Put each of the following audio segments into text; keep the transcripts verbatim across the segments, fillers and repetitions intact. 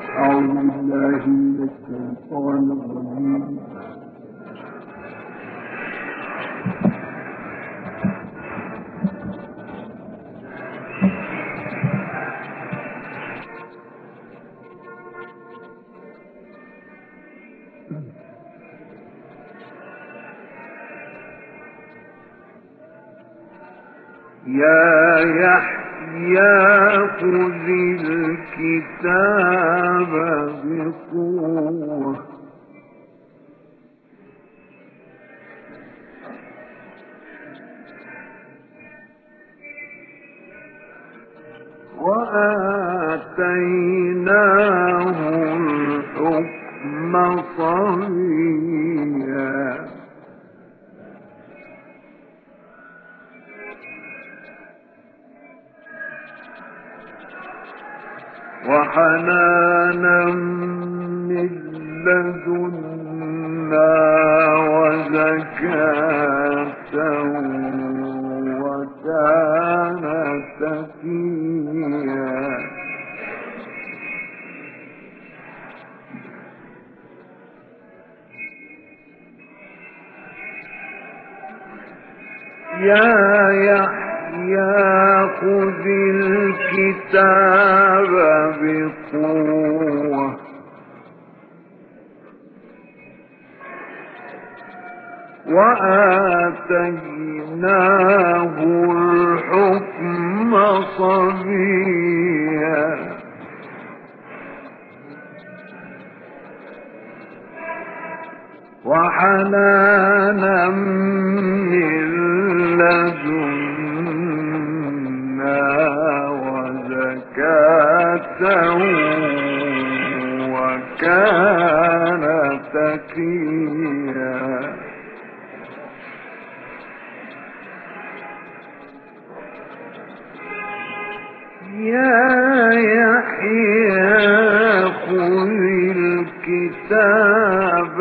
أعوذ بالله من الشيطان الرجيم. يا يحيى خذ الكتاب بقوة وآتيناه الحكم صبيا وحنانا من لدنا وزكاة وكان تقيا يا يحيى خذ الكتاب بقوة وآتيناه الحكم صبيا وحنانا من لدنا وزكاة وكان تقيا يا يحيى خذ الكتاب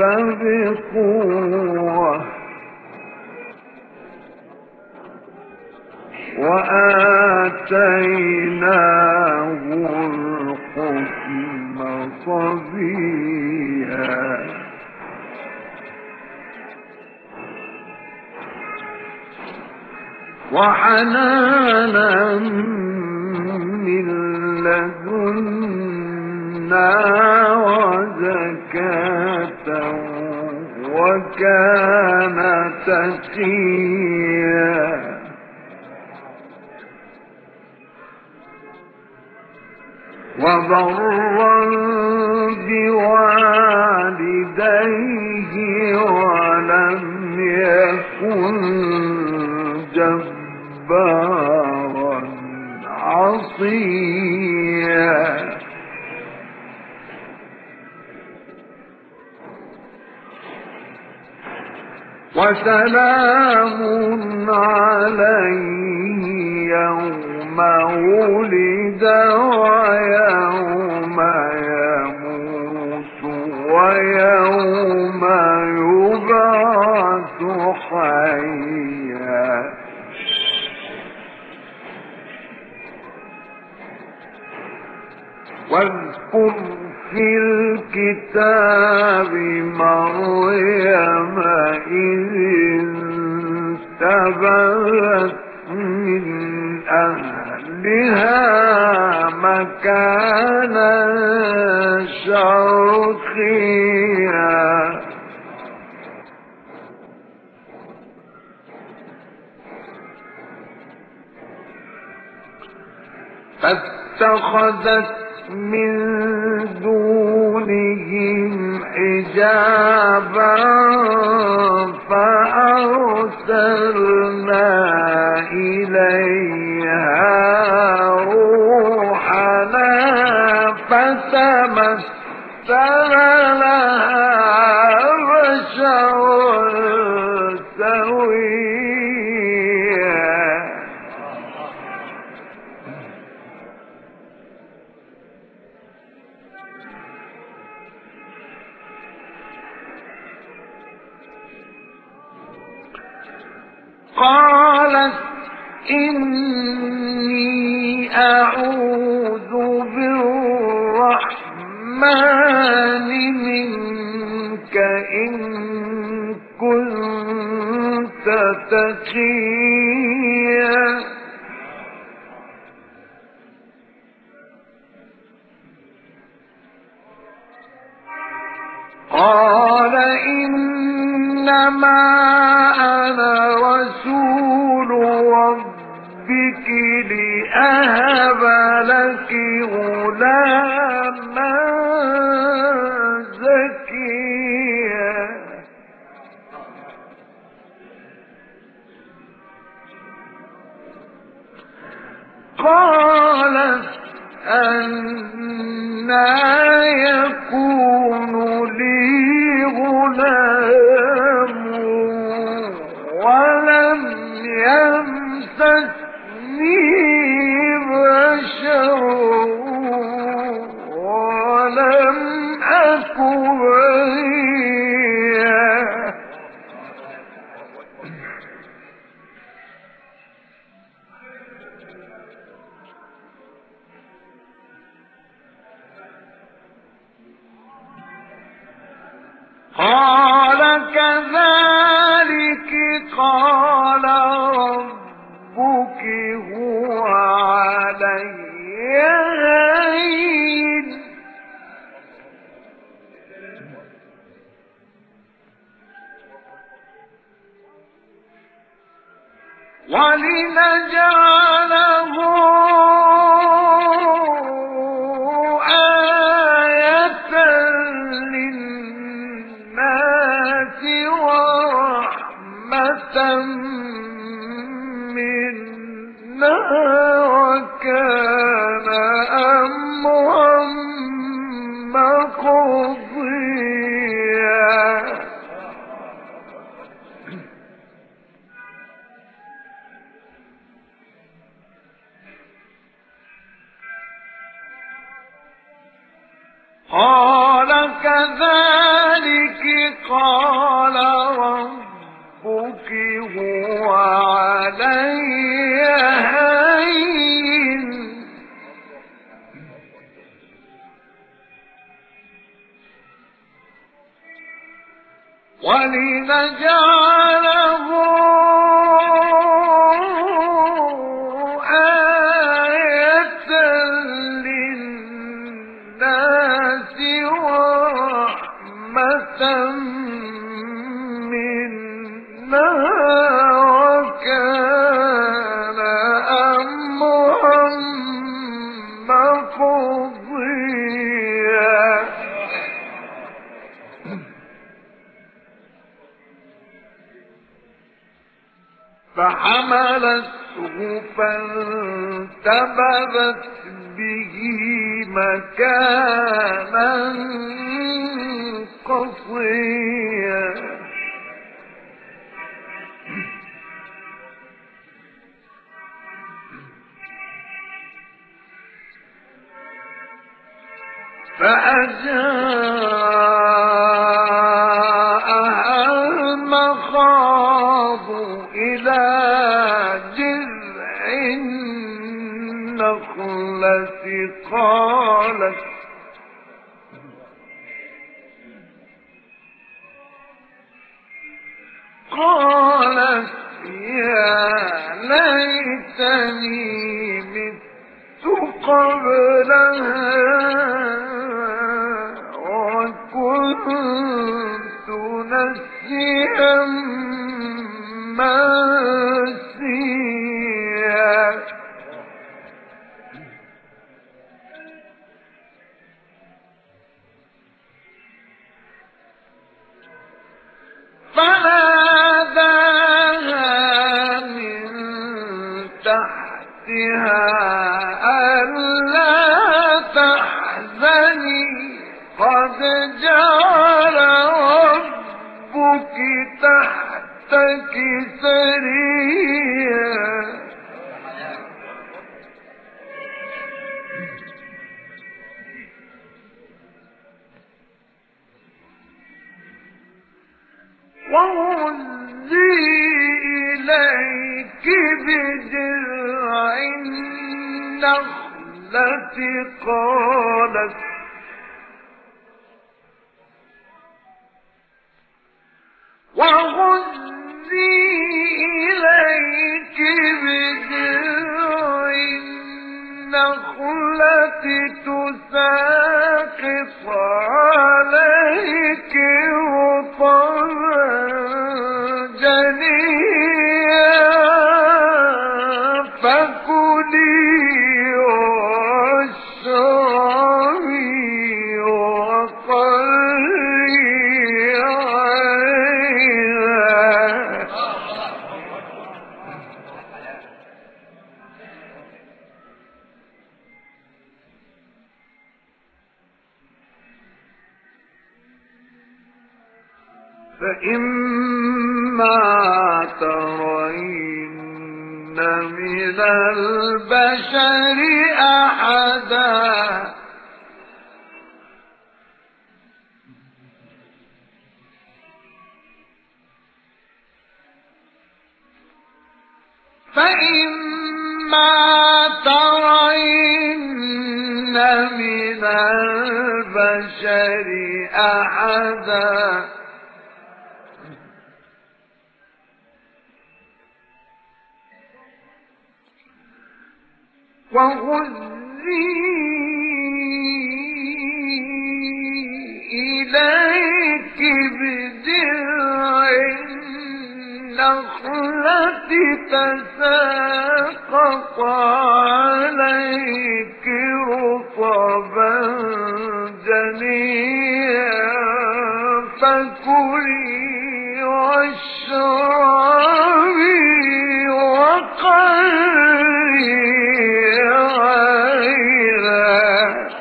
بقوة وآتيناه الحكم صبيا وحنانا من لدنا وزكاة وكان تقيا وبرا بوالديه ولم يكن جبارا عصيا وسلام عليه يوم ولد ويوم يموت ويوم يبعث حيا واذكر في الكتاب مريم إذ انتبذت من أهلها مكانا شرقيا فاتخذت من دونهم حجابا فأرسلنا إليها روحنا فتمثل لها بشرا سويا قالت إني أعوذ بالرحمن الرحمن منك إن كنت تقيا قال إنما أنا رسول ربك لأهب لك غلاما زكيا قالت أنى يكون لي غلام ولم يمسسني بشر ولم أك بغيا قال كذلك قال ربك هو علي هين ولنجعله آية للناس ورحمة منا وكان أمرا مقضيا قال كذلك قال ربك هو علي هين ولنجعله آية للناس ورحمة منا وكان أمرا مقضيا فحملته فانتبذت به مكانا قصيا فأجاءها المخاض إلى جذع النخلة قالت قالت يا ليتني مت قبل هذا وكنت نسيا منسيا فناداها من تحتها ألا تحزني قد جعل ربك تحتك سريا وهزي إليك بجذع النخلة قالت إليك بجذع النخلة تساقط عليك رطبا جنيا فكلي واشربي وقري عينا. فإما ترين من البشر أحدا فإما ترين من البشر أحدا وهزي إليك بجذع النخلة تساقط عليك رطبا جنيا فكلي واشربي وقري عينا.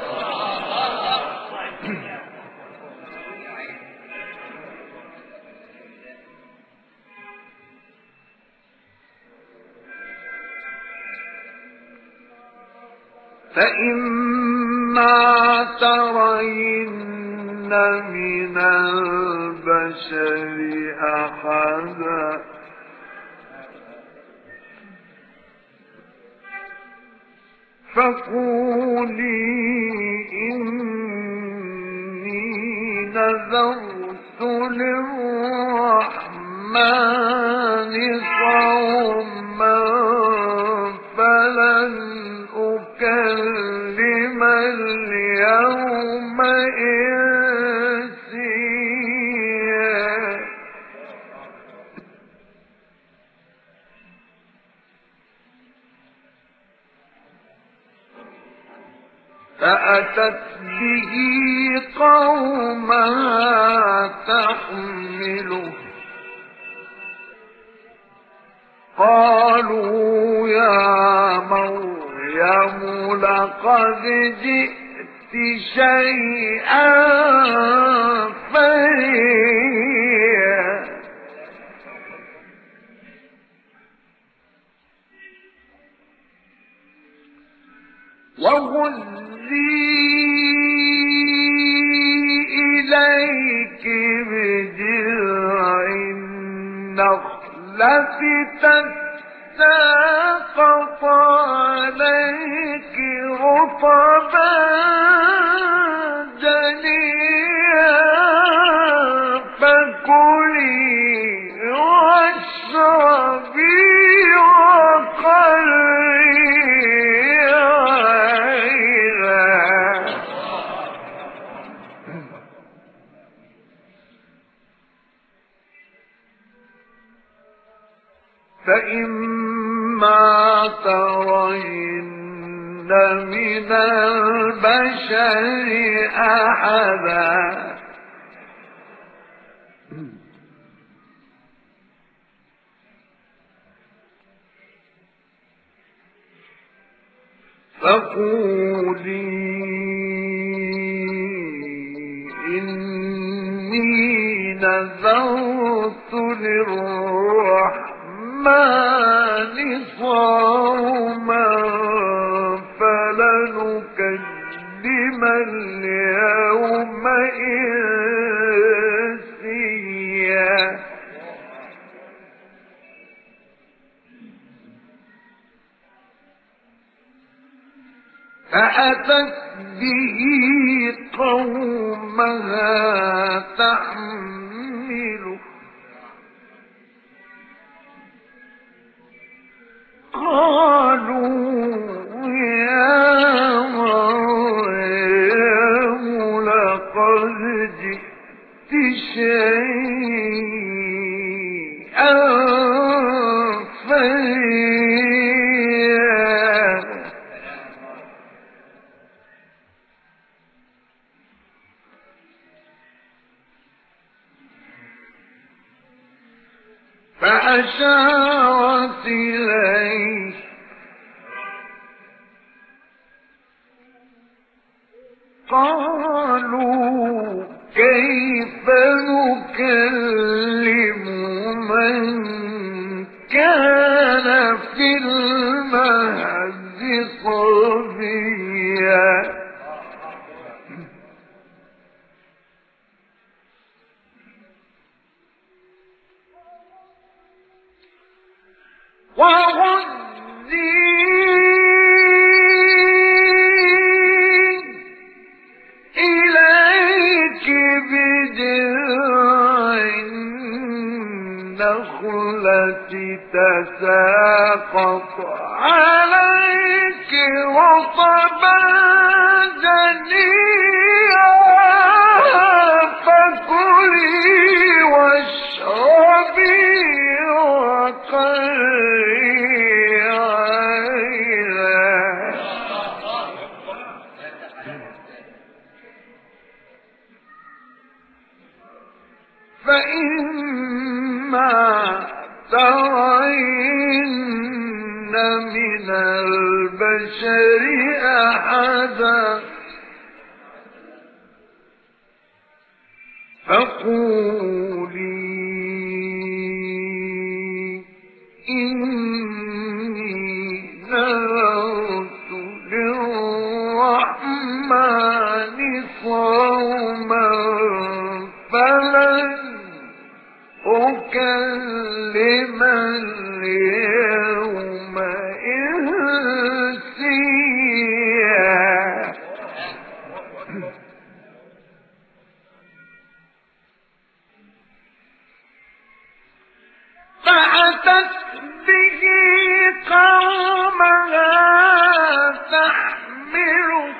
فإما ترين من البشر أحدا فقولي إني نذرت للرحمن صوما فلن أكلم اليوم إنسيا. فأتت به قومها تحمله قالوا يا مريم لقد جئت شيئا فريا وهزي إليك بجذع النخلة تساقط عليك رطبا جنيا فكلي واشربي وقري عينا. فإما ترين من البشر أحدا فقولي إني نذرت للرحمن صوما فلن أكلم اليوم إنسيا. فأتت به قومها تحمله يا مريم لقد جئت شيئا فريا فأشارت إليه قالوا كيف نكلم من كان في المهد صبيا وهزي إليك بجذع النخلة تساقط عليك رطبا جنيا فكلي واشربي وقري عينا فإما ترين من البشر أحدا فقولي إني نذرت للرحمن صوما فلن أكلم اليوم إنسيا فأتت به قومها تحمله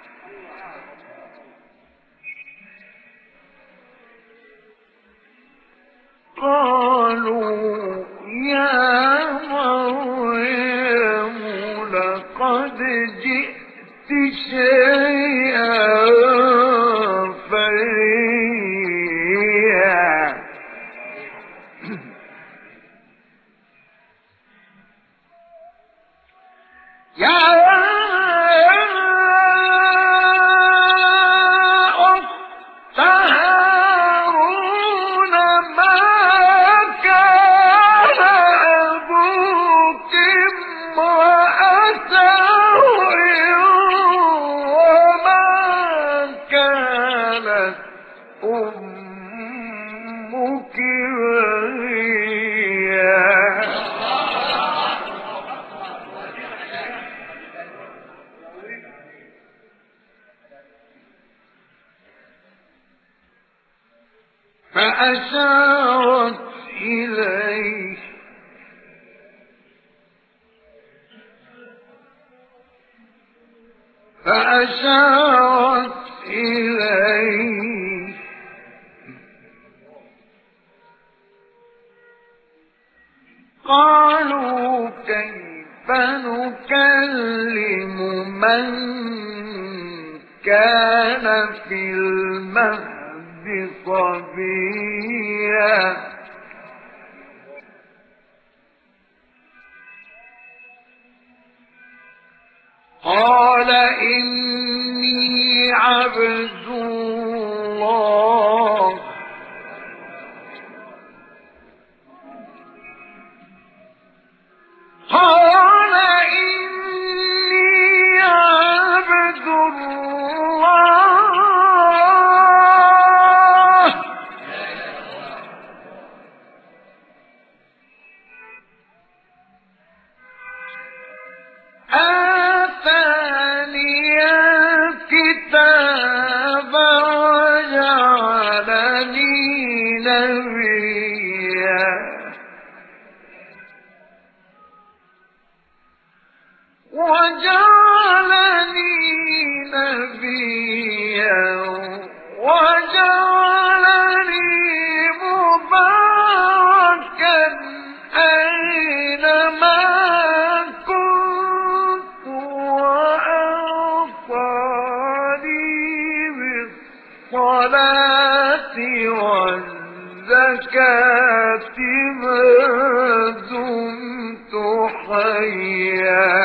قالوا يا مريم لقد جئت شيئا فريا يا أخت هارون ما كان أبوك امرأ سوء وما كانت أمك بغيا فأشارت إليه فأشارت إليه قالوا كيف نكلم من كان في المهد صبيا قال إني عبد الله قال إني عبد الله آتاني الكتاب وجعلني نبيا بالصلاة والزكاة ما دمت حيا.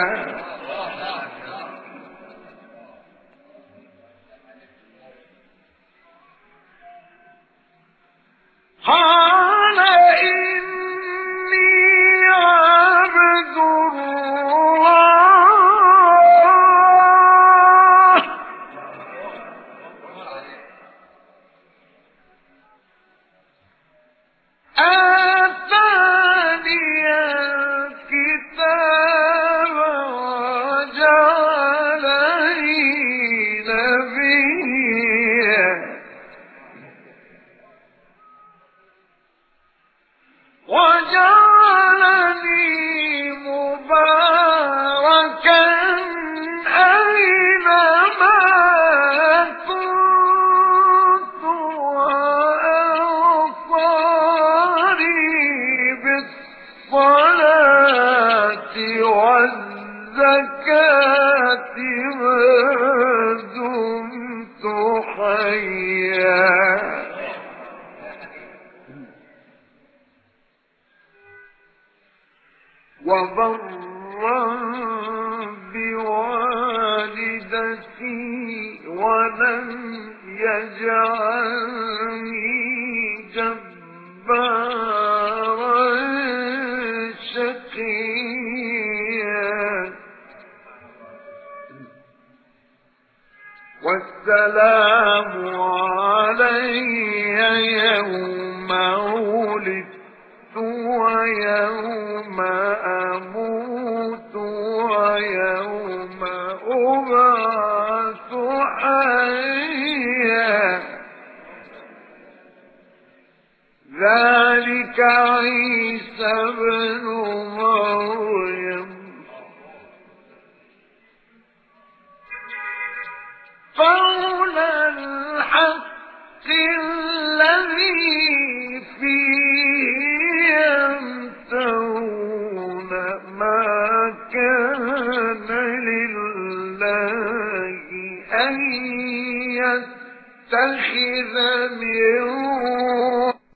قال إني عبد الله آتاني الكتاب وجعلني نبيا وجعلني مباركا أينما كنت وأوصاني بالصلاة والزكاة ما دمت حيا. وبرا بوالدتي ولم يجعلني جبارا شقيا. والسلام علي يوم ولدت ويوم أموت ويوم أبعث حيا. ذلك عيسى ابن مريم قول الحق الذي فيه يمترون ما كان لله أن يتخذ من